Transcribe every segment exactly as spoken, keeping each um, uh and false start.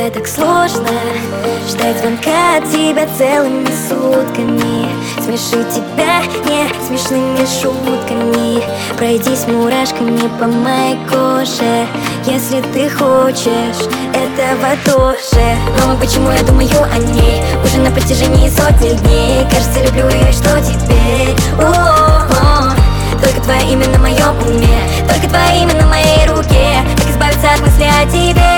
это так сложно ждать звонка от тебя целыми сутками, смешить тебя не смешными шутками, пройдись мурашками по моей коже, если ты хочешь этого тоже. Но почему я думаю о ней уже на протяжении сотни дней? Кажется, люблю ее, и что теперь? О-о-о. Только твое имя на моем уме, только твое имя на моей руке. Как избавиться от мысли о тебе?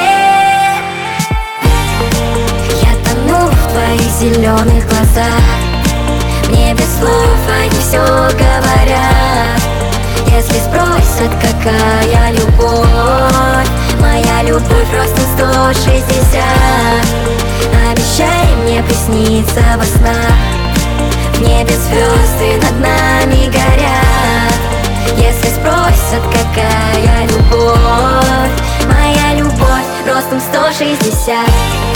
Я тону в твоих зеленых глазах, мне без слов они все говорят. Если спросят, какая любовь, моя любовь ростом сто шестьдесят. Обещай мне присниться во снах, в небе звезды над нами горят. Если спросят, какая любовь, моя любовь ростом сто шестьдесят.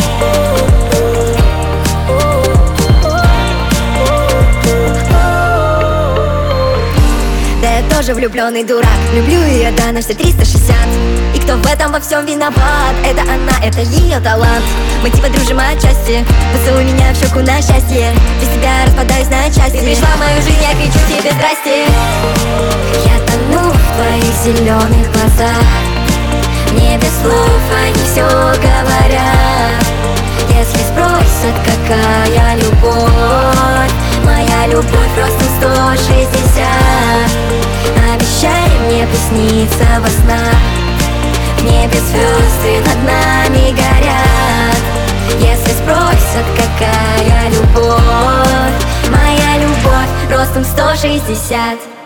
Да я тоже влюбленный дурак, люблю ее, да, на все триста шестьдесят. И кто в этом во всем виноват? Это она, это ее талант. Мы типа дружим отчасти, поцелуй меня в щеку на счастье. Без тебя распадаюсь на части. Ты пришла в мою жизнь, я кричу тебе здрасте. Я тону в твоих зеленых глазах, мне без слов они все говорят. Если спросят, какая любовь, моя любовь ростом сто шестьдесят. Обещай мне присниться во снах, в небе звезды над нами горят. Если спросят, какая любовь, моя любовь ростом сто шестьдесят.